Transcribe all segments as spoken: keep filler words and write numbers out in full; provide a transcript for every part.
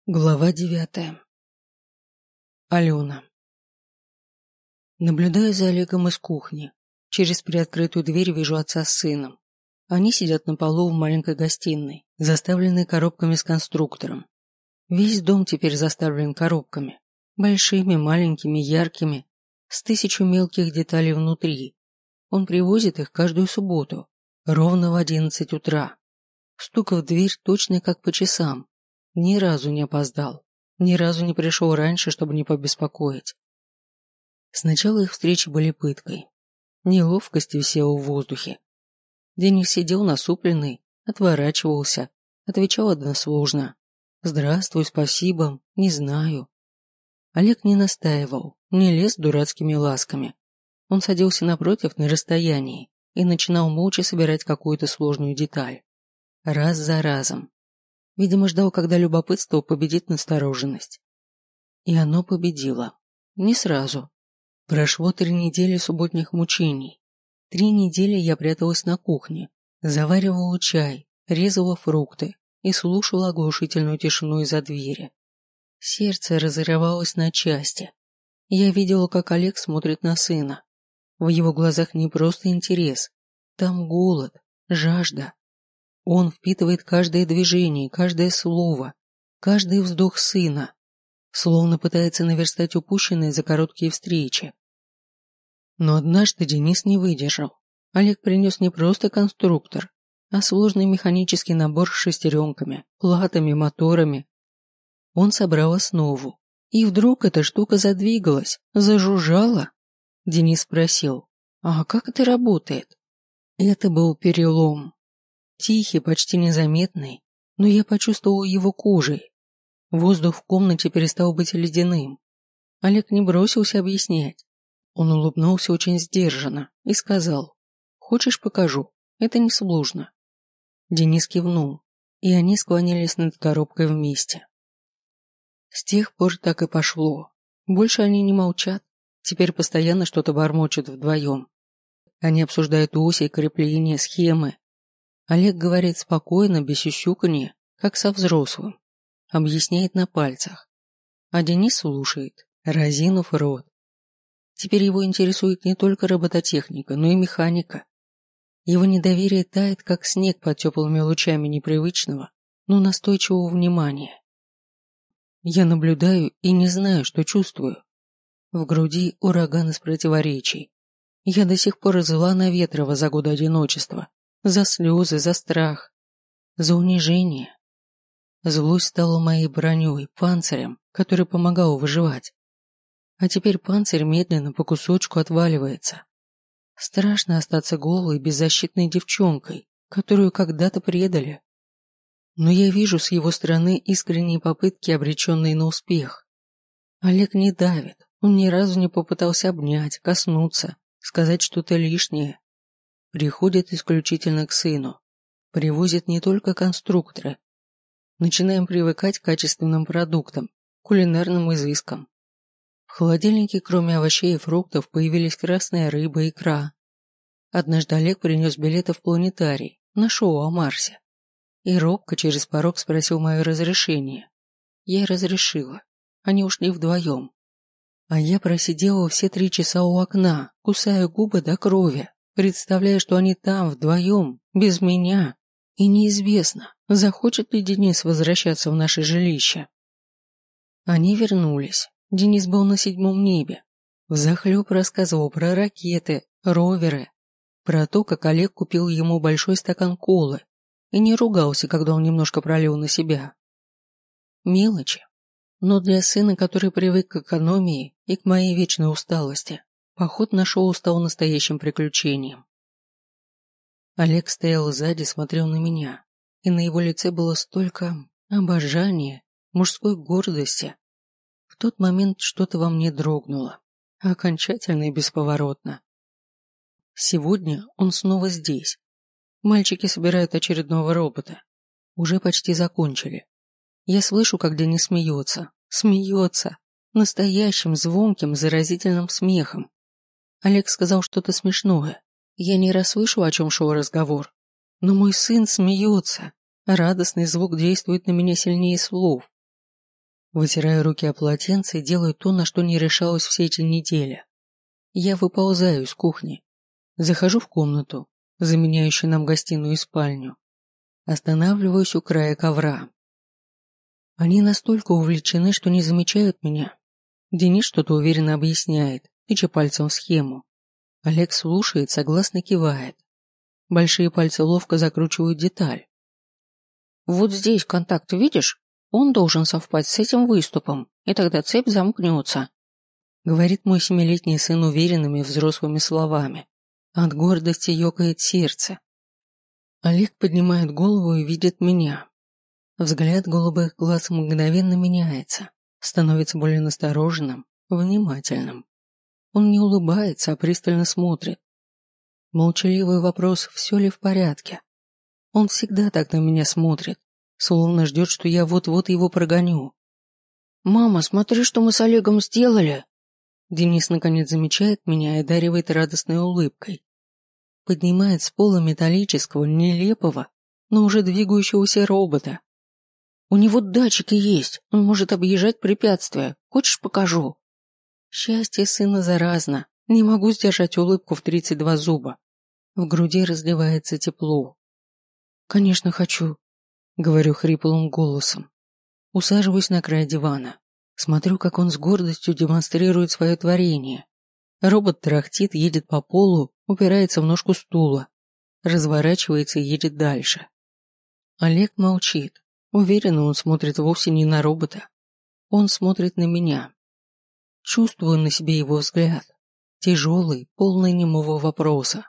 Глава девятая. Алена. Наблюдаю за Олегом из кухни. Через приоткрытую дверь вижу отца с сыном. Они сидят на полу в маленькой гостиной, заставленной коробками с конструктором. Весь дом теперь заставлен коробками. Большими, маленькими, яркими, с тысячу мелких деталей внутри. Он привозит их каждую субботу, ровно в одиннадцать утра. Стук в дверь точно как по часам. Ни разу не опоздал, ни разу не пришел раньше, чтобы не побеспокоить. Сначала их встречи были пыткой. Неловкость висела в воздухе. Денис сидел насупленный, отворачивался, отвечал односложно. «Здравствуй, спасибо, не знаю». Олег не настаивал, не лез дурацкими ласками. Он садился напротив на расстоянии и начинал молча собирать какую-то сложную деталь. Раз за разом. Видимо, ждал, когда любопытство победит настороженность. И оно победило. Не сразу. Прошло три недели субботних мучений. Три недели я пряталась на кухне, заваривала чай, резала фрукты и слушала оглушительную тишину из-за двери. Сердце разрывалось на части. Я видела, как Олег смотрит на сына. В его глазах не просто интерес. Там голод, жажда. Он впитывает каждое движение, каждое слово, каждый вздох сына, словно пытается наверстать упущенное за короткие встречи. Но однажды Денис не выдержал. Олег принес не просто конструктор, а сложный механический набор с шестеренками, платами, моторами. Он собрал основу, и вдруг эта штука задвигалась, зажужжала. Денис спросил: «А как это работает?» Это был перелом. Тихий, почти незаметный, но я почувствовал его кожей. Воздух в комнате перестал быть ледяным. Олег не бросился объяснять. Он улыбнулся очень сдержанно и сказал: «Хочешь, покажу? Это несложно». Денис кивнул, и они склонились над коробкой вместе. С тех пор так и пошло. Больше они не молчат, теперь постоянно что-то бормочут вдвоем. Они обсуждают оси, крепления, схемы. Олег говорит спокойно, без сюсюканья, как со взрослым. Объясняет на пальцах. А Денис слушает, разинув рот. Теперь его интересует не только робототехника, но и механика. Его недоверие тает, как снег под теплыми лучами непривычного, но настойчивого внимания. Я наблюдаю и не знаю, что чувствую. В груди ураган из противоречий. Я до сих пор зла на Ветрова за годы одиночества. За слезы, за страх, за унижение. Злость стала моей броней, панцирем, который помогал выживать. А теперь панцирь медленно по кусочку отваливается. Страшно остаться голой, беззащитной девчонкой, которую когда-то предали. Но я вижу с его стороны искренние попытки, обреченные на успех. Олег не давит, он ни разу не попытался обнять, коснуться, сказать что-то лишнее. Приходит исключительно к сыну. Привозит не только конструкторы. Начинаем привыкать к качественным продуктам, кулинарным изыскам. В холодильнике, кроме овощей и фруктов, появились красная рыба и икра. Однажды Олег принес билеты в планетарий, на шоу о Марсе. И робко через порог спросил мое разрешение. Я разрешила. Они ушли вдвоем. А я просидела все три часа у окна, кусая губы до крови, представляя, что они там вдвоем, без меня, и неизвестно, захочет ли Денис возвращаться в наше жилище. Они вернулись. Денис был на седьмом небе. Взахлеб рассказывал про ракеты, роверы, про то, как Олег купил ему большой стакан колы и не ругался, когда он немножко пролил на себя. Мелочи. Но для сына, который привык к экономии и к моей вечной усталости, поход на шоу стал настоящим приключением. Олег стоял сзади, смотрел на меня, и на его лице было столько обожания, мужской гордости. В тот момент что-то во мне дрогнуло, окончательно и бесповоротно. Сегодня он снова здесь. Мальчики собирают очередного робота. Уже почти закончили. Я слышу, как Денис смеется. Смеется. Настоящим, звонким, заразительным смехом. Олег сказал что-то смешное. Я не расслышала, о чем шел разговор. Но мой сын смеется. Радостный звук действует на меня сильнее слов. Вытираю руки о полотенце и делаю то, на что не решалась все эти недели. Я выползаю из кухни. Захожу в комнату, заменяющую нам гостиную и спальню. Останавливаюсь у края ковра. Они настолько увлечены, что не замечают меня. Денис что-то уверенно объясняет, тыча пальцем в схему. Олег слушает, согласно кивает. Большие пальцы ловко закручивают деталь. Вот здесь контакт, видишь? Он должен совпасть с этим выступом, и тогда цепь замкнется. Говорит мой семилетний сын уверенными взрослыми словами. От гордости ёкает сердце. Олег поднимает голову и видит меня. Взгляд голубых глаз мгновенно меняется, становится более настороженным, внимательным. Он не улыбается, а пристально смотрит. Молчаливый вопрос, все ли в порядке. Он всегда так на меня смотрит, словно ждет, что я вот-вот его прогоню. «Мама, смотри, что мы с Олегом сделали!» Денис наконец замечает меня и одаривает радостной улыбкой. Поднимает с пола металлического, нелепого, но уже двигающегося робота. У него датчики есть, он может объезжать препятствия. Хочешь, покажу? Счастье сына заразно. Не могу сдержать улыбку в тридцать два зуба. В груди разливается тепло. Конечно, хочу, говорю хриплым голосом. Усаживаюсь на край дивана. Смотрю, как он с гордостью демонстрирует свое творение. Робот тарахтит, едет по полу, упирается в ножку стула, разворачивается и едет дальше. Олег молчит. Уверенно, он смотрит вовсе не на робота. Он смотрит на меня. Чувствую на себе его взгляд. Тяжелый, полный немого вопроса.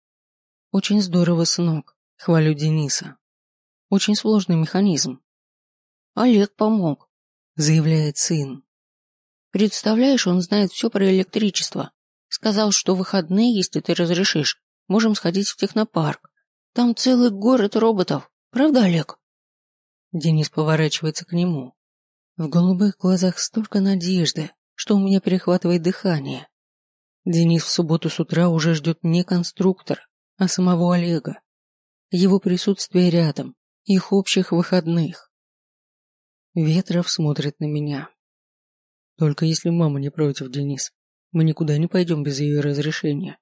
Очень здорово, сынок. Хвалю Дениса. Очень сложный механизм. Олег помог, заявляет сын. Представляешь, он знает все про электричество. Сказал, что в выходные, если ты разрешишь, можем сходить в технопарк. Там целый город роботов. Правда, Олег? Денис поворачивается к нему. В голубых глазах столько надежды, что у меня перехватывает дыхание. Денис в субботу с утра уже ждет не конструктора, а самого Олега. Его присутствие рядом, их общих выходных. Ветров смотрит на меня. Только если мама не против, Денис, мы никуда не пойдем без ее разрешения.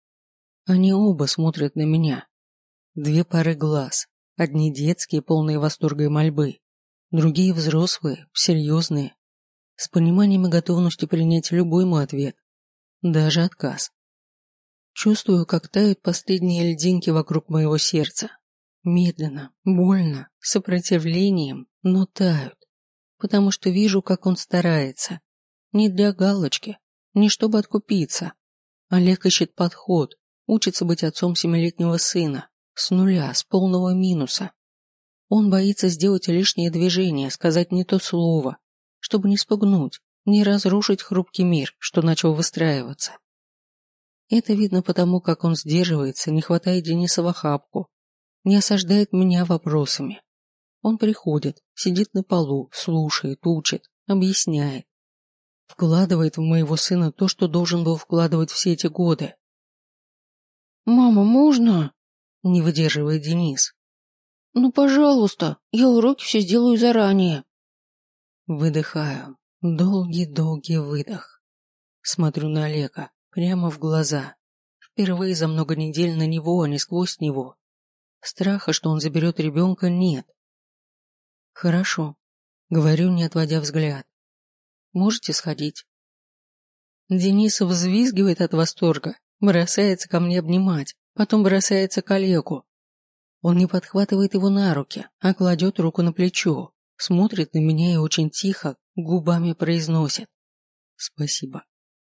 Они оба смотрят на меня. Две пары глаз. Одни детские, полные восторга и мольбы, другие взрослые, серьезные, с пониманием и готовностью принять любой мой ответ, даже отказ. Чувствую, как тают последние льдинки вокруг моего сердца. Медленно, больно, с сопротивлением, но тают, потому что вижу, как он старается. Не для галочки, не чтобы откупиться. Олег ищет подход, учится быть отцом семилетнего сына. С нуля, с полного минуса. Он боится сделать лишнее движение, сказать не то слово, чтобы не спугнуть, не разрушить хрупкий мир, что начал выстраиваться. Это видно потому, как он сдерживается, не хватает Дениса в охапку, не осаждает меня вопросами. Он приходит, сидит на полу, слушает, учит, объясняет. Вкладывает в моего сына то, что должен был вкладывать все эти годы. «Мама, можно?» Не выдерживает Денис. Ну, пожалуйста, я уроки все сделаю заранее. Выдыхаю. Долгий-долгий выдох. Смотрю на Олега, прямо в глаза. Впервые за много недель на него, а не сквозь него. Страха, что он заберет ребенка, нет. Хорошо. Говорю, не отводя взгляд. Можете сходить? Денис взвизгивает от восторга, бросается ко мне обнимать. Потом бросается к Олегу. Он не подхватывает его на руки, а кладет руку на плечо, смотрит на меня и очень тихо, губами произносит «Спасибо».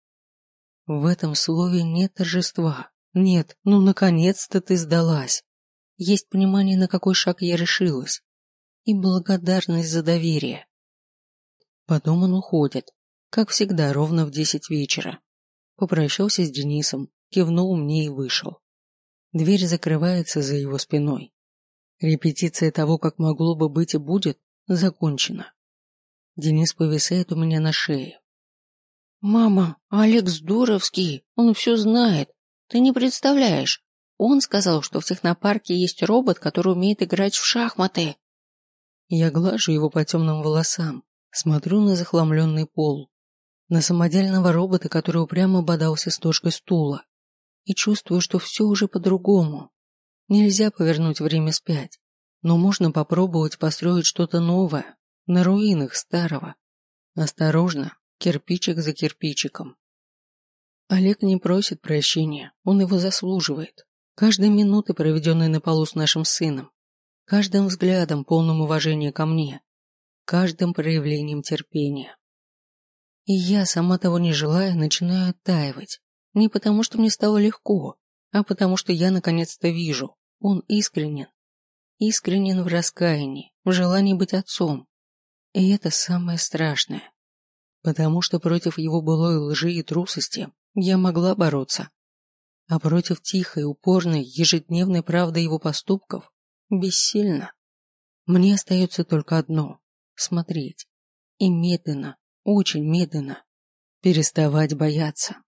В этом слове нет торжества. Нет, ну наконец-то ты сдалась. Есть понимание, на какой шаг я решилась. И благодарность за доверие. Потом он уходит, как всегда, ровно в десять вечера. Попрощался с Денисом, кивнул мне и вышел. Дверь закрывается за его спиной. Репетиция того, как могло бы быть и будет, закончена. Денис повисает у меня на шее. «Мама, Олег здоровский, он все знает. Ты не представляешь. Он сказал, что в технопарке есть робот, который умеет играть в шахматы». Я глажу его по темным волосам, Смотрю на захламленный пол, на самодельного робота, который упрямо бодался с ножкой стула, и чувствую, что все уже по-другому. Нельзя повернуть время вспять, но можно попробовать построить что-то новое на руинах старого. Осторожно, кирпичик за кирпичиком. Олег не просит прощения, он его заслуживает. Каждой минуты, проведенной на полу с нашим сыном, каждым взглядом, полным уважения ко мне, каждым проявлением терпения. И я, сама того не желая, начинаю оттаивать. Не потому, что мне стало легко, а потому, что я наконец-то вижу, он искренен. Искренен в раскаянии, в желании быть отцом. И это самое страшное. Потому что против его былой лжи и трусости я могла бороться. А против тихой, упорной, ежедневной правды его поступков бессильно. Мне остается только одно – смотреть. И медленно, очень медленно переставать бояться.